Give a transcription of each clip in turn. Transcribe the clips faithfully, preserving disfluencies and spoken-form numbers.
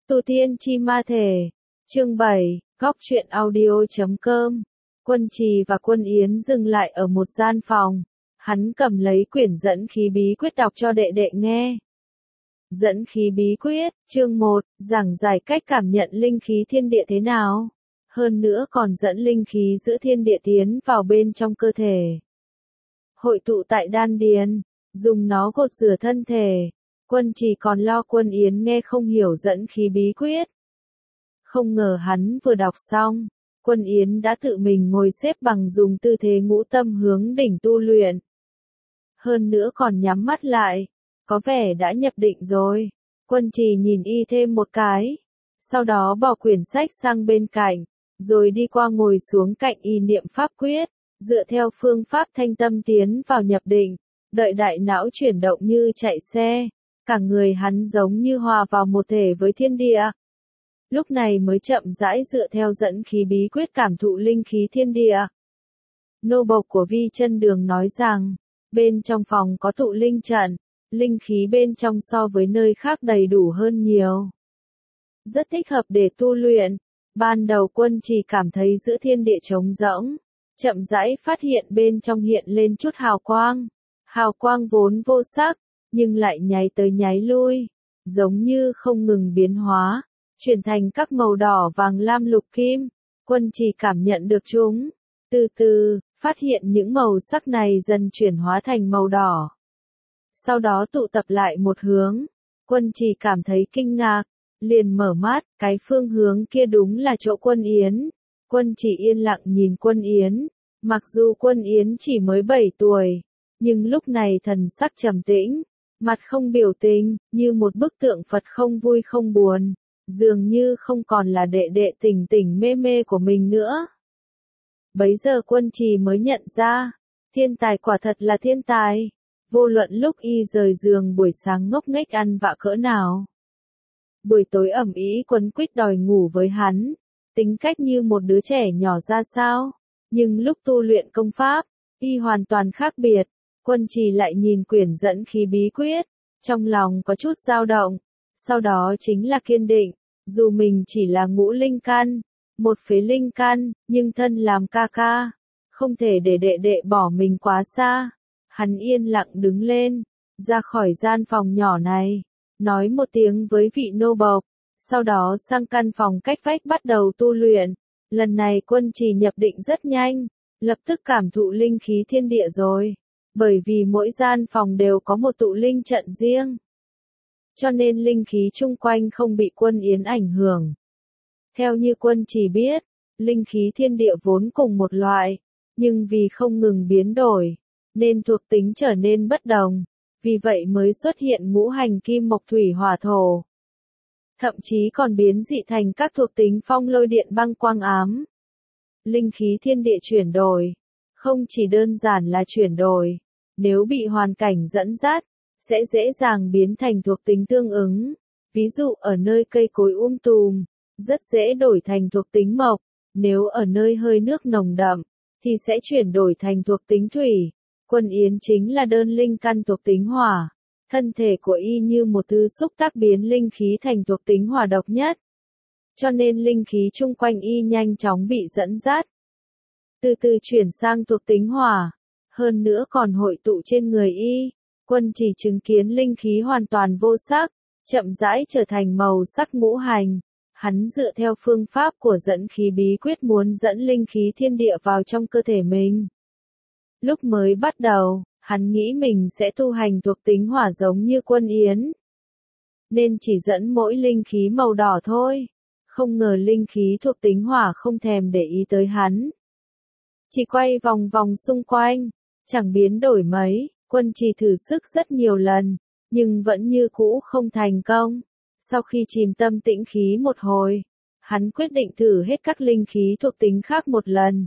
Tu Tiên Chi Ma Thể, chương bảy, góc truyện audio.com. Quân Trì và Quân Yến dừng lại ở một gian phòng. Hắn cầm lấy quyển dẫn khí bí quyết đọc cho đệ đệ nghe. Dẫn khí bí quyết, chương một, giảng giải cách cảm nhận linh khí thiên địa thế nào. Hơn nữa còn dẫn linh khí giữa thiên địa tiến vào bên trong cơ thể. Hội tụ tại đan điền, dùng nó gột rửa thân thể. Quân Trì còn lo Quân Yến nghe không hiểu dẫn khí bí quyết. Không ngờ hắn vừa đọc xong, Quân Yến đã tự mình ngồi xếp bằng dùng tư thế ngũ tâm hướng đỉnh tu luyện. Hơn nữa còn nhắm mắt lại, có vẻ đã nhập định rồi. Quân Trì nhìn y thêm một cái, sau đó bỏ quyển sách sang bên cạnh, rồi đi qua ngồi xuống cạnh y niệm pháp quyết, dựa theo phương pháp thanh tâm tiến vào nhập định, đợi đại não chuyển động như chạy xe. Cả người hắn giống như hòa vào một thể với thiên địa. Lúc này mới chậm rãi dựa theo dẫn khí bí quyết cảm thụ linh khí thiên địa. Nô bộc của Vi Chân Đường nói rằng, bên trong phòng có tụ linh trận, linh khí bên trong so với nơi khác đầy đủ hơn nhiều. Rất thích hợp để tu luyện. Ban đầu Quân Trì cảm thấy giữa thiên địa trống rỗng, chậm rãi phát hiện bên trong hiện lên chút hào quang. Hào quang vốn vô sắc, nhưng lại nháy tới nháy lui, giống như không ngừng biến hóa, chuyển thành các màu đỏ vàng lam lục kim. Quân Trì cảm nhận được chúng, từ từ, phát hiện những màu sắc này dần chuyển hóa thành màu đỏ. Sau đó tụ tập lại một hướng, Quân Trì cảm thấy kinh ngạc, liền mở mắt, cái phương hướng kia đúng là chỗ Quân Yến. Quân Trì yên lặng nhìn Quân Yến, mặc dù Quân Yến chỉ mới bảy tuổi, nhưng lúc này thần sắc trầm tĩnh. Mặt không biểu tình, như một bức tượng Phật không vui không buồn, dường như không còn là đệ đệ tỉnh tỉnh mê mê của mình nữa. Bấy giờ Quân Trì mới nhận ra, thiên tài quả thật là thiên tài, vô luận lúc y rời giường buổi sáng ngốc nghếch ăn vạ cỡ nào. Buổi tối ẩm ý quấn quýt đòi ngủ với hắn, tính cách như một đứa trẻ nhỏ ra sao, nhưng lúc tu luyện công pháp, y hoàn toàn khác biệt. Quân Trì lại nhìn quyển dẫn khí bí quyết, trong lòng có chút dao động, sau đó chính là kiên định, dù mình chỉ là ngũ linh căn, một phế linh căn, nhưng thân làm ca ca, không thể để đệ đệ bỏ mình quá xa. Hắn yên lặng đứng lên, ra khỏi gian phòng nhỏ này, nói một tiếng với vị nô bộc, sau đó sang căn phòng cách vách bắt đầu tu luyện. Lần này Quân Trì nhập định rất nhanh, lập tức cảm thụ linh khí thiên địa rồi. Bởi vì mỗi gian phòng đều có một tụ linh trận riêng, cho nên linh khí chung quanh không bị Quân Yến ảnh hưởng. Theo như Quân Trì biết, linh khí thiên địa vốn cùng một loại, nhưng vì không ngừng biến đổi, nên thuộc tính trở nên bất đồng, vì vậy mới xuất hiện ngũ hành kim mộc thủy hỏa thổ. Thậm chí còn biến dị thành các thuộc tính phong lôi điện băng quang ám. Linh khí thiên địa chuyển đổi, không chỉ đơn giản là chuyển đổi. Nếu bị hoàn cảnh dẫn dắt, sẽ dễ dàng biến thành thuộc tính tương ứng. Ví dụ ở nơi cây cối um tùm, rất dễ đổi thành thuộc tính mộc. Nếu ở nơi hơi nước nồng đậm, thì sẽ chuyển đổi thành thuộc tính thủy. Quân Yến chính là đơn linh căn thuộc tính hỏa. Thân thể của y như một thứ xúc tác biến linh khí thành thuộc tính hỏa độc nhất. Cho nên linh khí chung quanh y nhanh chóng bị dẫn dắt. Từ từ chuyển sang thuộc tính hỏa. Hơn nữa còn hội tụ trên người y. Quân Trì chứng kiến linh khí hoàn toàn vô sắc, chậm rãi trở thành màu sắc ngũ hành. Hắn dựa theo phương pháp của dẫn khí bí quyết muốn dẫn linh khí thiên địa vào trong cơ thể mình. Lúc mới bắt đầu, hắn nghĩ mình sẽ tu hành thuộc tính hỏa giống như Quân Yến, nên chỉ dẫn mỗi linh khí màu đỏ thôi. Không ngờ linh khí thuộc tính hỏa không thèm để ý tới hắn, chỉ quay vòng vòng xung quanh. Chẳng biến đổi mấy, Quân Trì thử sức rất nhiều lần, nhưng vẫn như cũ không thành công. Sau khi chìm tâm tĩnh khí một hồi, hắn quyết định thử hết các linh khí thuộc tính khác một lần.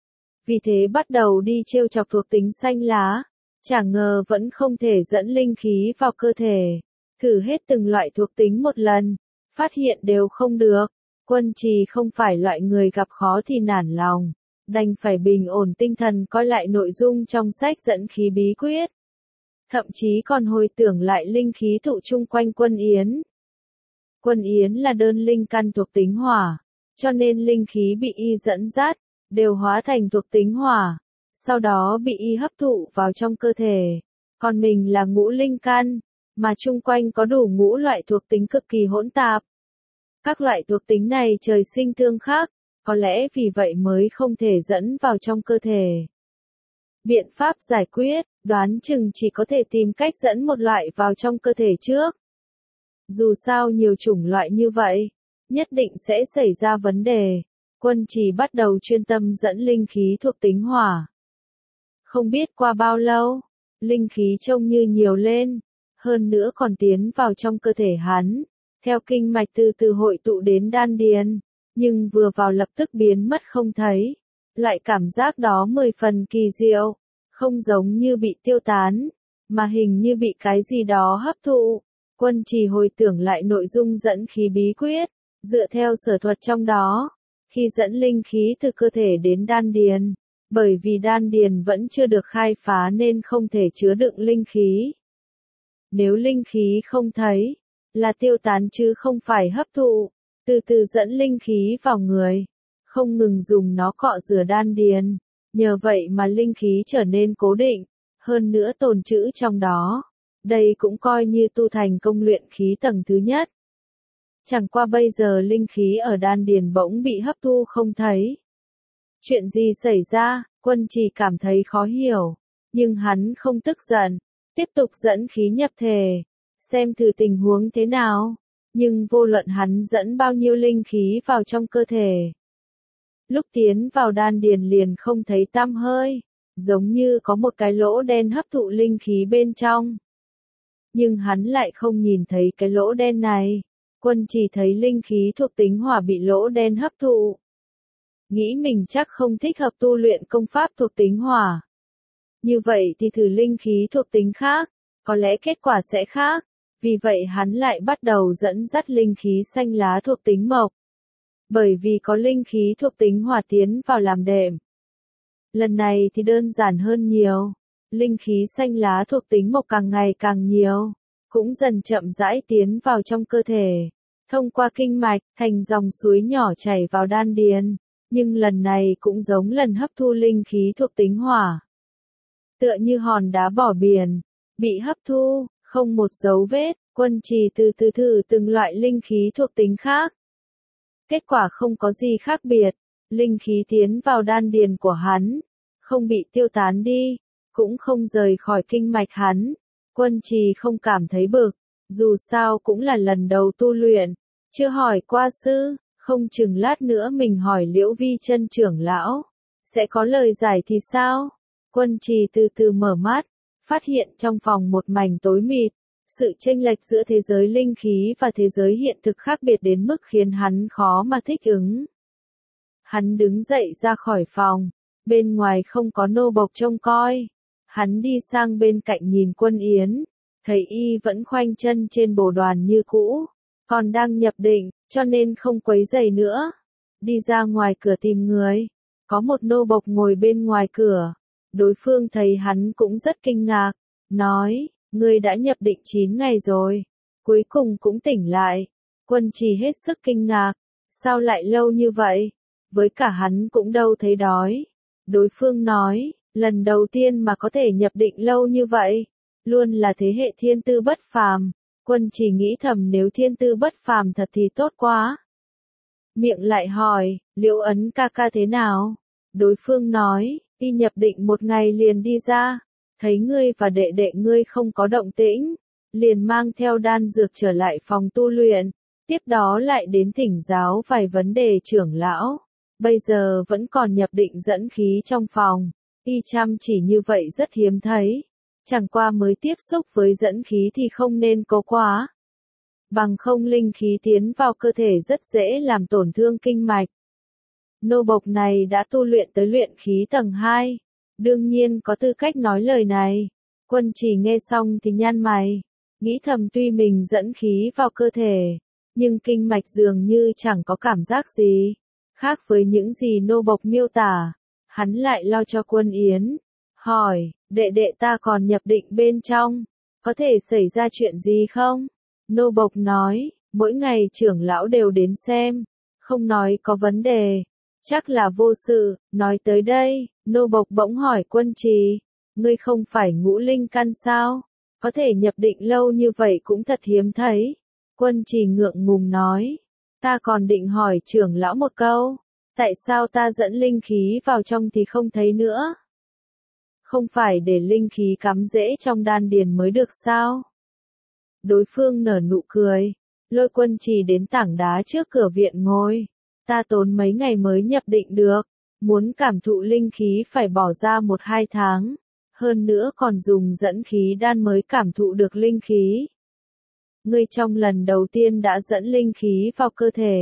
Vì thế bắt đầu đi trêu chọc thuộc tính xanh lá, chả ngờ vẫn không thể dẫn linh khí vào cơ thể. Thử hết từng loại thuộc tính một lần, phát hiện đều không được. Quân Trì không phải loại người gặp khó thì nản lòng. Đành phải bình ổn tinh thần coi lại nội dung trong sách dẫn khí bí quyết. Thậm chí còn hồi tưởng lại linh khí tụ chung quanh Quân Yến. Quân Yến là đơn linh căn thuộc tính hỏa, cho nên linh khí bị y dẫn dắt, đều hóa thành thuộc tính hỏa, sau đó bị y hấp thụ vào trong cơ thể. Còn mình là ngũ linh căn, mà chung quanh có đủ ngũ loại thuộc tính cực kỳ hỗn tạp. Các loại thuộc tính này trời sinh tương khắc, có lẽ vì vậy mới không thể dẫn vào trong cơ thể. Biện pháp giải quyết, đoán chừng chỉ có thể tìm cách dẫn một loại vào trong cơ thể trước. Dù sao nhiều chủng loại như vậy, nhất định sẽ xảy ra vấn đề. Quân Trì bắt đầu chuyên tâm dẫn linh khí thuộc tính hỏa. Không biết qua bao lâu, linh khí trông như nhiều lên, hơn nữa còn tiến vào trong cơ thể hắn, theo kinh mạch từ từ hội tụ đến đan điền, nhưng vừa vào lập tức biến mất không thấy. Loại cảm giác đó mười phần kỳ diệu, không giống như bị tiêu tán, mà hình như bị cái gì đó hấp thụ. Quân Trì hồi tưởng lại nội dung dẫn khí bí quyết, dựa theo sở thuật trong đó, khi dẫn linh khí từ cơ thể đến đan điền, bởi vì đan điền vẫn chưa được khai phá nên không thể chứa đựng linh khí. Nếu linh khí không thấy, là tiêu tán chứ không phải hấp thụ, từ từ dẫn linh khí vào người, không ngừng dùng nó cọ rửa đan điền, nhờ vậy mà linh khí trở nên cố định, hơn nữa tồn trữ trong đó. Đây cũng coi như tu thành công luyện khí tầng thứ nhất. Chẳng qua bây giờ linh khí ở đan điền bỗng bị hấp thu không thấy. Chuyện gì xảy ra, Quân Trì cảm thấy khó hiểu, nhưng hắn không tức giận, tiếp tục dẫn khí nhập thể, xem thử tình huống thế nào, nhưng vô luận hắn dẫn bao nhiêu linh khí vào trong cơ thể. Lúc tiến vào đan điền liền không thấy tăm hơi, giống như có một cái lỗ đen hấp thụ linh khí bên trong. Nhưng hắn lại không nhìn thấy cái lỗ đen này, Quân Trì thấy linh khí thuộc tính hỏa bị lỗ đen hấp thụ. Nghĩ mình chắc không thích hợp tu luyện công pháp thuộc tính hỏa. Như vậy thì thử linh khí thuộc tính khác, có lẽ kết quả sẽ khác, vì vậy hắn lại bắt đầu dẫn dắt linh khí xanh lá thuộc tính mộc. Bởi vì có linh khí thuộc tính hỏa tiến vào làm đệm. Lần này thì đơn giản hơn nhiều. Linh khí xanh lá thuộc tính mộc càng ngày càng nhiều, cũng dần chậm rãi tiến vào trong cơ thể, thông qua kinh mạch, thành dòng suối nhỏ chảy vào đan điền, nhưng lần này cũng giống lần hấp thu linh khí thuộc tính hỏa. Tựa như hòn đá bỏ biển, bị hấp thu, không một dấu vết, Quân Trì từ từ thử từng loại linh khí thuộc tính khác. Kết quả không có gì khác biệt, linh khí tiến vào đan điền của hắn, không bị tiêu tán đi, cũng không rời khỏi kinh mạch hắn. Quân Trì không cảm thấy bực, dù sao cũng là lần đầu tu luyện, chưa hỏi qua sư, không chừng lát nữa mình hỏi Liễu Vi Chân trưởng lão, sẽ có lời giải thì sao? Quân Trì từ từ mở mắt, phát hiện trong phòng một mảnh tối mịt, sự chênh lệch giữa thế giới linh khí và thế giới hiện thực khác biệt đến mức khiến hắn khó mà thích ứng. Hắn đứng dậy ra khỏi phòng, bên ngoài không có nô bộc trông coi. Hắn đi sang bên cạnh nhìn Quân Yến, thấy y vẫn khoanh chân trên bồ đoàn như cũ, còn đang nhập định, cho nên không quấy rầy nữa. Đi ra ngoài cửa tìm người, có một nô bộc ngồi bên ngoài cửa, đối phương thấy hắn cũng rất kinh ngạc, nói, ngươi đã nhập định chín ngày rồi, cuối cùng cũng tỉnh lại. Quân Trì hết sức kinh ngạc, sao lại lâu như vậy, với cả hắn cũng đâu thấy đói. Đối phương nói, lần đầu tiên mà có thể nhập định lâu như vậy, luôn là thế hệ thiên tư bất phàm. Quân Trì nghĩ thầm nếu thiên tư bất phàm thật thì tốt quá. Miệng lại hỏi, Liễu Ấn ca ca thế nào? Đối phương nói, y nhập định một ngày liền đi ra, thấy ngươi và đệ đệ ngươi không có động tĩnh, liền mang theo đan dược trở lại phòng tu luyện, tiếp đó lại đến thỉnh giáo vài vấn đề trưởng lão. Bây giờ vẫn còn nhập định dẫn khí trong phòng, y chăm chỉ như vậy rất hiếm thấy. Chẳng qua mới tiếp xúc với dẫn khí thì không nên cố quá. Bằng không linh khí tiến vào cơ thể rất dễ làm tổn thương kinh mạch. Nô bộc này đã tu luyện tới luyện khí tầng hai, đương nhiên có tư cách nói lời này. Quân Trì nghe xong thì nhăn mày, nghĩ thầm tuy mình dẫn khí vào cơ thể, nhưng kinh mạch dường như chẳng có cảm giác gì. Khác với những gì nô bộc miêu tả, hắn lại lo cho Quân Yến, hỏi, đệ đệ ta còn nhập định bên trong, có thể xảy ra chuyện gì không? Nô bộc nói, Mỗi ngày trưởng lão đều đến xem, không nói có vấn đề, chắc là vô sự. Nói tới đây, nô bộc bỗng hỏi Quân Trì, ngươi không phải ngũ linh căn sao? Có thể nhập định lâu như vậy cũng thật hiếm thấy. Quân Trì ngượng ngùng nói, ta còn định hỏi trưởng lão một câu, tại sao ta dẫn linh khí vào trong thì không thấy nữa? Không phải để linh khí cắm rễ trong đan điền mới được sao? Đối phương nở nụ cười, lôi Quân Trì đến tảng đá trước cửa viện ngồi. Ta tốn mấy ngày mới nhập định được, muốn cảm thụ linh khí phải bỏ ra một hai tháng, hơn nữa còn dùng dẫn khí đan mới cảm thụ được linh khí. Ngươi trong lần đầu tiên đã dẫn linh khí vào cơ thể.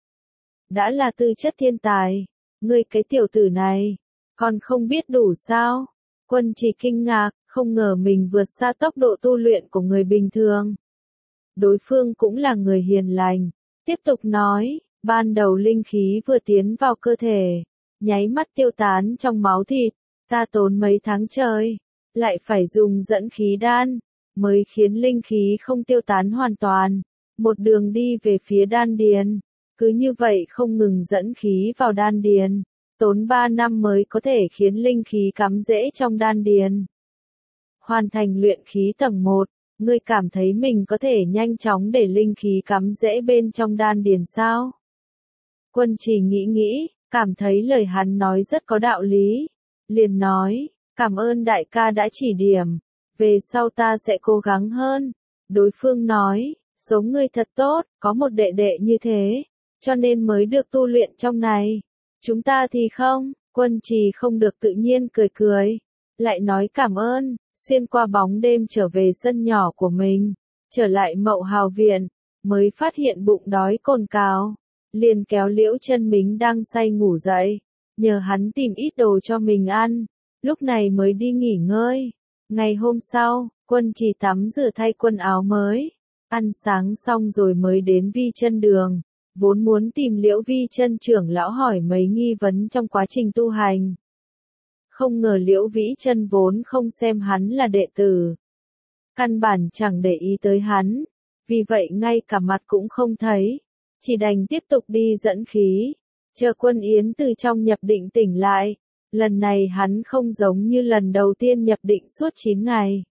Đã là tư chất thiên tài, ngươi cái tiểu tử này, còn không biết đủ sao? Quân Trì kinh ngạc, không ngờ mình vượt xa tốc độ tu luyện của người bình thường. Đối phương cũng là người hiền lành, tiếp tục nói, ban đầu linh khí vừa tiến vào cơ thể, nháy mắt tiêu tán trong máu thịt, ta tốn mấy tháng trời, lại phải dùng dẫn khí đan, mới khiến linh khí không tiêu tán hoàn toàn, một đường đi về phía đan điền, cứ như vậy không ngừng dẫn khí vào đan điền, tốn ba năm mới có thể khiến linh khí cắm rễ trong đan điền. Hoàn thành luyện khí tầng một, ngươi cảm thấy mình có thể nhanh chóng để linh khí cắm rễ bên trong đan điền sao? Quân Trì nghĩ nghĩ, cảm thấy lời hắn nói rất có đạo lý, liền nói, cảm ơn đại ca đã chỉ điểm, về sau ta sẽ cố gắng hơn. Đối phương nói, số ngươi thật tốt, có một đệ đệ như thế, cho nên mới được tu luyện trong này. Chúng ta thì không. Quân Trì không được tự nhiên cười cười, lại nói cảm ơn, xuyên qua bóng đêm trở về sân nhỏ của mình, trở lại Mậu Hào viện, mới phát hiện bụng đói cồn cào, liền kéo Liễu Chân Mính đang say ngủ dậy, nhờ hắn tìm ít đồ cho mình ăn, lúc này mới đi nghỉ ngơi. Ngày hôm sau, Quân Trì tắm rửa thay quần áo mới, ăn sáng xong rồi mới đến Vi Chân đường, vốn muốn tìm Liễu Vi Chân trưởng lão hỏi mấy nghi vấn trong quá trình tu hành. Không ngờ Liễu Vĩ Chân vốn không xem hắn là đệ tử, căn bản chẳng để ý tới hắn, vì vậy ngay cả mặt cũng không thấy, chỉ đành tiếp tục đi dẫn khí, chờ Quân Yến từ trong nhập định tỉnh lại. Lần này hắn không giống như lần đầu tiên nhập định suốt chín ngày.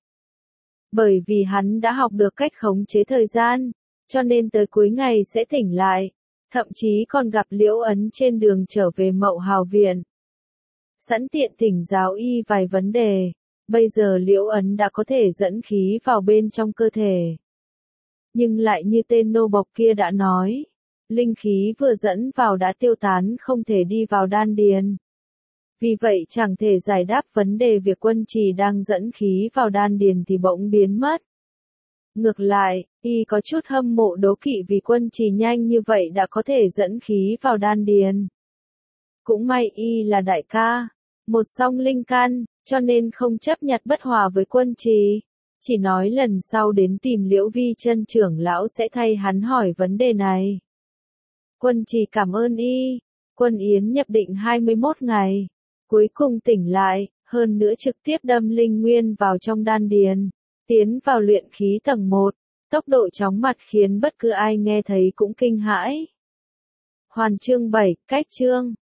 Bởi vì hắn đã học được cách khống chế thời gian, cho nên tới cuối ngày sẽ tỉnh lại, thậm chí còn gặp Liễu Ấn trên đường trở về Mậu Hào viện. Sẵn tiện thỉnh giáo y vài vấn đề, bây giờ Liễu Ấn đã có thể dẫn khí vào bên trong cơ thể. Nhưng lại như tên nô bộc kia đã nói, linh khí vừa dẫn vào đã tiêu tán không thể đi vào đan điền. Vì vậy chẳng thể giải đáp vấn đề việc Quân Trì đang dẫn khí vào đan điền thì bỗng biến mất. Ngược lại, y có chút hâm mộ đố kỵ vì Quân Trì nhanh như vậy đã có thể dẫn khí vào đan điền. Cũng may y là đại ca, một song linh căn, cho nên không chấp nhặt bất hòa với Quân Trì, chỉ nói lần sau đến tìm Liễu Vi Chân trưởng lão sẽ thay hắn hỏi vấn đề này. Quân Trì cảm ơn y. Quân Yến nhập định hai mươi mốt ngày, cuối cùng tỉnh lại, hơn nữa trực tiếp đâm linh nguyên vào trong đan điền, tiến vào luyện khí tầng một, tốc độ chóng mặt khiến bất cứ ai nghe thấy cũng kinh hãi. Hoàn chương bảy, cách chương